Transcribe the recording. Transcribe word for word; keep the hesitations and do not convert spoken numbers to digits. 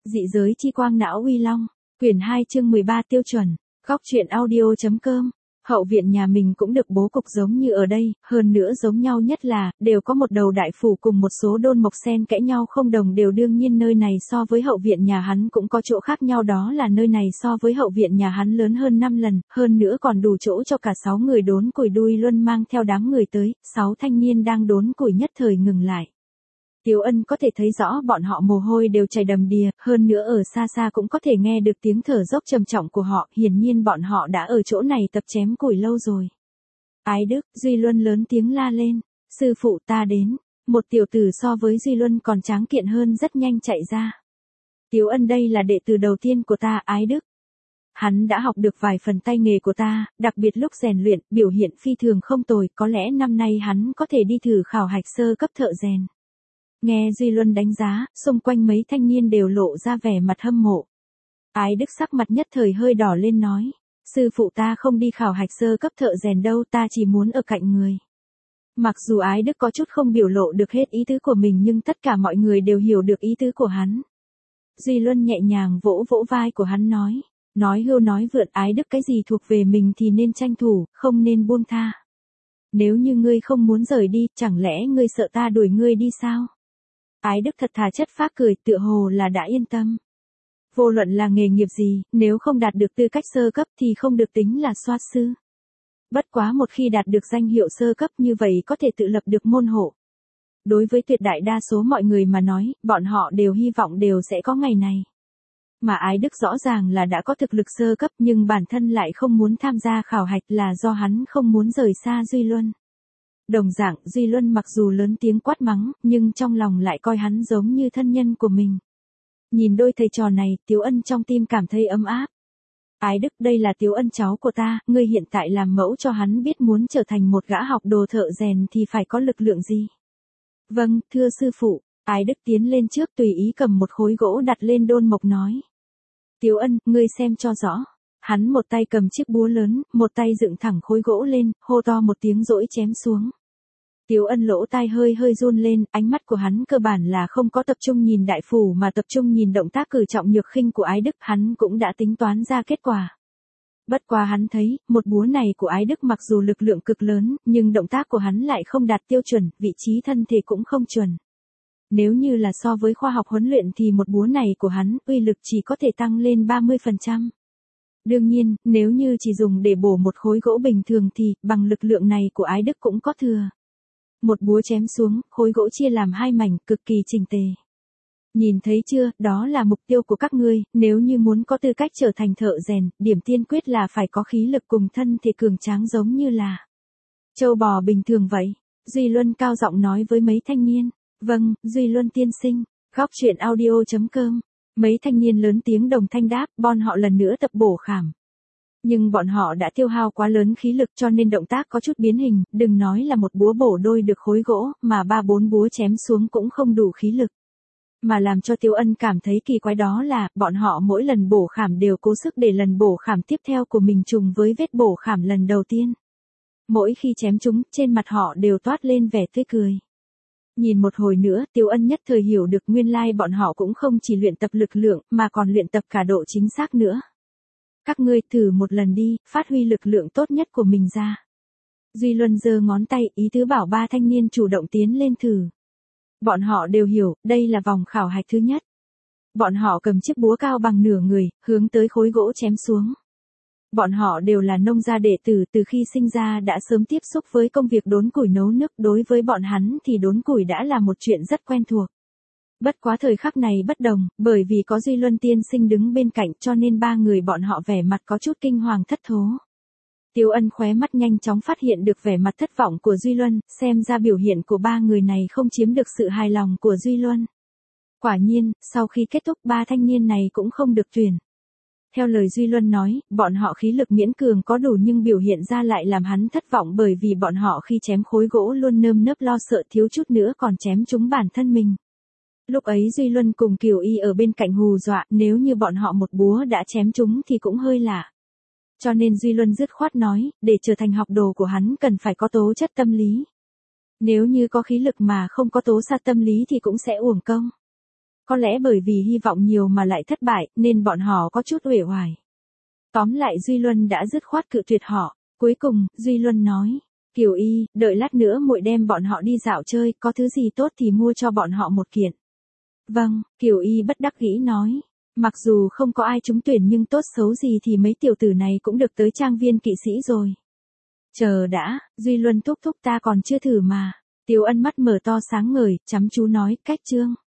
Dị giới chi quang não uy long, quyển hai chương mười ba tiêu chuẩn, góc truyện audio.com. Hậu viện nhà mình cũng được bố cục giống như ở đây, hơn nữa giống nhau nhất là, đều có một đầu đại phủ cùng một số đôn mộc xen kẽ nhau không đồng đều. Đương nhiên nơi này so với hậu viện nhà hắn cũng có chỗ khác nhau, đó là nơi này so với hậu viện nhà hắn lớn hơn năm lần, hơn nữa còn đủ chỗ cho cả sáu người đốn củi. Đuôi Luân mang theo đám người tới, sáu thanh niên đang đốn củi nhất thời ngừng lại. Tiếu Ân có thể thấy rõ bọn họ mồ hôi đều chảy đầm đìa, hơn nữa ở xa xa cũng có thể nghe được tiếng thở dốc trầm trọng của họ, hiển nhiên bọn họ đã ở chỗ này tập chém củi lâu rồi. Ái Đức, Duy Luân lớn tiếng la lên, sư phụ ta đến, một tiểu tử so với Duy Luân còn tráng kiện hơn rất nhanh chạy ra. Tiếu Ân đây là đệ tử đầu tiên của ta, Ái Đức. Hắn đã học được vài phần tay nghề của ta, đặc biệt lúc rèn luyện, biểu hiện phi thường không tồi, có lẽ năm nay hắn có thể đi thử khảo hạch sơ cấp thợ rèn. Nghe Duy Luân đánh giá, xung quanh mấy thanh niên đều lộ ra vẻ mặt hâm mộ. Ái Đức sắc mặt nhất thời hơi đỏ lên nói, sư phụ ta không đi khảo hạch sơ cấp thợ rèn đâu, ta chỉ muốn ở cạnh người. Mặc dù Ái Đức có chút không biểu lộ được hết ý tứ của mình nhưng tất cả mọi người đều hiểu được ý tứ của hắn. Duy Luân nhẹ nhàng vỗ vỗ vai của hắn nói, nói hưu nói vượn, Ái Đức cái gì thuộc về mình thì nên tranh thủ, không nên buông tha. Nếu như ngươi không muốn rời đi, chẳng lẽ ngươi sợ ta đuổi ngươi đi sao? Ái Đức thật thà chất phác cười, tựa hồ là đã yên tâm. Vô luận là nghề nghiệp gì, nếu không đạt được tư cách sơ cấp thì không được tính là soát sư. Bất quá một khi đạt được danh hiệu sơ cấp như vậy có thể tự lập được môn hộ. Đối với tuyệt đại đa số mọi người mà nói, bọn họ đều hy vọng đều sẽ có ngày này. Mà Ái Đức rõ ràng là đã có thực lực sơ cấp nhưng bản thân lại không muốn tham gia khảo hạch là do hắn không muốn rời xa Duy Luân. Đồng dạng, Duy Luân mặc dù lớn tiếng quát mắng, nhưng trong lòng lại coi hắn giống như thân nhân của mình. Nhìn đôi thầy trò này, Tiếu Ân trong tim cảm thấy ấm áp. Ái Đức, đây là Tiếu Ân cháu của ta, ngươi hiện tại làm mẫu cho hắn biết muốn trở thành một gã học đồ thợ rèn thì phải có lực lượng gì. Vâng, thưa sư phụ, Ái Đức tiến lên trước tùy ý cầm một khối gỗ đặt lên đôn mộc nói. Tiếu Ân, ngươi xem cho rõ. Hắn một tay cầm chiếc búa lớn, một tay dựng thẳng khối gỗ lên, hô to một tiếng dỗi chém xuống. Tiếu Ân lỗ tai hơi hơi run lên, ánh mắt của hắn cơ bản là không có tập trung nhìn đại phủ mà tập trung nhìn động tác cử trọng nhược khinh của Ái Đức, hắn cũng đã tính toán ra kết quả. Bất quá hắn thấy, một búa này của Ái Đức mặc dù lực lượng cực lớn, nhưng động tác của hắn lại không đạt tiêu chuẩn, vị trí thân thể cũng không chuẩn. Nếu như là so với khoa học huấn luyện thì một búa này của hắn, uy lực chỉ có thể tăng lên ba mươi phần trăm. Đương nhiên, nếu như chỉ dùng để bổ một khối gỗ bình thường thì, bằng lực lượng này của Ái Đức cũng có thừa. Một búa chém xuống, khối gỗ chia làm hai mảnh, cực kỳ chỉnh tề. Nhìn thấy chưa, đó là mục tiêu của các ngươi, nếu như muốn có tư cách trở thành thợ rèn, điểm tiên quyết là phải có khí lực cùng thân thể cường tráng giống như là trâu bò bình thường vậy. Duy Luân cao giọng nói với mấy thanh niên. Vâng, Duy Luân tiên sinh, góc truyện audio.com. Mấy thanh niên lớn tiếng đồng thanh đáp, bọn họ lần nữa tập bổ khảm. Nhưng bọn họ đã tiêu hao quá lớn khí lực cho nên động tác có chút biến hình, đừng nói là một búa bổ đôi được khối gỗ, mà ba bốn búa chém xuống cũng không đủ khí lực. Mà làm cho Tiếu Ân cảm thấy kỳ quái đó là, bọn họ mỗi lần bổ khảm đều cố sức để lần bổ khảm tiếp theo của mình trùng với vết bổ khảm lần đầu tiên. Mỗi khi chém chúng, trên mặt họ đều toát lên vẻ tươi cười. Nhìn một hồi nữa, Tiếu Ân nhất thời hiểu được nguyên lai bọn họ cũng không chỉ luyện tập lực lượng, mà còn luyện tập cả độ chính xác nữa. Các ngươi thử một lần đi, phát huy lực lượng tốt nhất của mình ra. Duy Luân giơ ngón tay, ý tứ bảo ba thanh niên chủ động tiến lên thử. Bọn họ đều hiểu, đây là vòng khảo hạch thứ nhất. Bọn họ cầm chiếc búa cao bằng nửa người, hướng tới khối gỗ chém xuống. Bọn họ đều là nông gia đệ tử, từ khi sinh ra đã sớm tiếp xúc với công việc đốn củi nấu nước, đối với bọn hắn thì đốn củi đã là một chuyện rất quen thuộc. Bất quá thời khắc này bất đồng, bởi vì có Duy Luân tiên sinh đứng bên cạnh cho nên ba người bọn họ vẻ mặt có chút kinh hoàng thất thố. Tiếu Ân khóe mắt nhanh chóng phát hiện được vẻ mặt thất vọng của Duy Luân, xem ra biểu hiện của ba người này không chiếm được sự hài lòng của Duy Luân. Quả nhiên, sau khi kết thúc ba thanh niên này cũng không được tuyển. Theo lời Duy Luân nói, bọn họ khí lực miễn cường có đủ nhưng biểu hiện ra lại làm hắn thất vọng bởi vì bọn họ khi chém khối gỗ luôn nơm nớp lo sợ thiếu chút nữa còn chém trúng bản thân mình. Lúc ấy Duy Luân cùng Kiều Y ở bên cạnh hù dọa, nếu như bọn họ một búa đã chém trúng thì cũng hơi lạ. Cho nên Duy Luân dứt khoát nói, để trở thành học đồ của hắn cần phải có tố chất tâm lý. Nếu như có khí lực mà không có tố sát tâm lý thì cũng sẽ uổng công. Có lẽ bởi vì hy vọng nhiều mà lại thất bại, nên bọn họ có chút uể oải. Tóm lại Duy Luân đã dứt khoát cự tuyệt họ. Cuối cùng, Duy Luân nói, Kiều Y, đợi lát nữa muội đem bọn họ đi dạo chơi, có thứ gì tốt thì mua cho bọn họ một kiện. Vâng, Kiều Y bất đắc dĩ nói. Mặc dù không có ai trúng tuyển nhưng tốt xấu gì thì mấy tiểu tử này cũng được tới trang viên kỵ sĩ rồi. Chờ đã, Duy Luân thúc thúc ta còn chưa thử mà. Tiếu Ân mắt mở to sáng ngời, chăm chú nói, cách chương.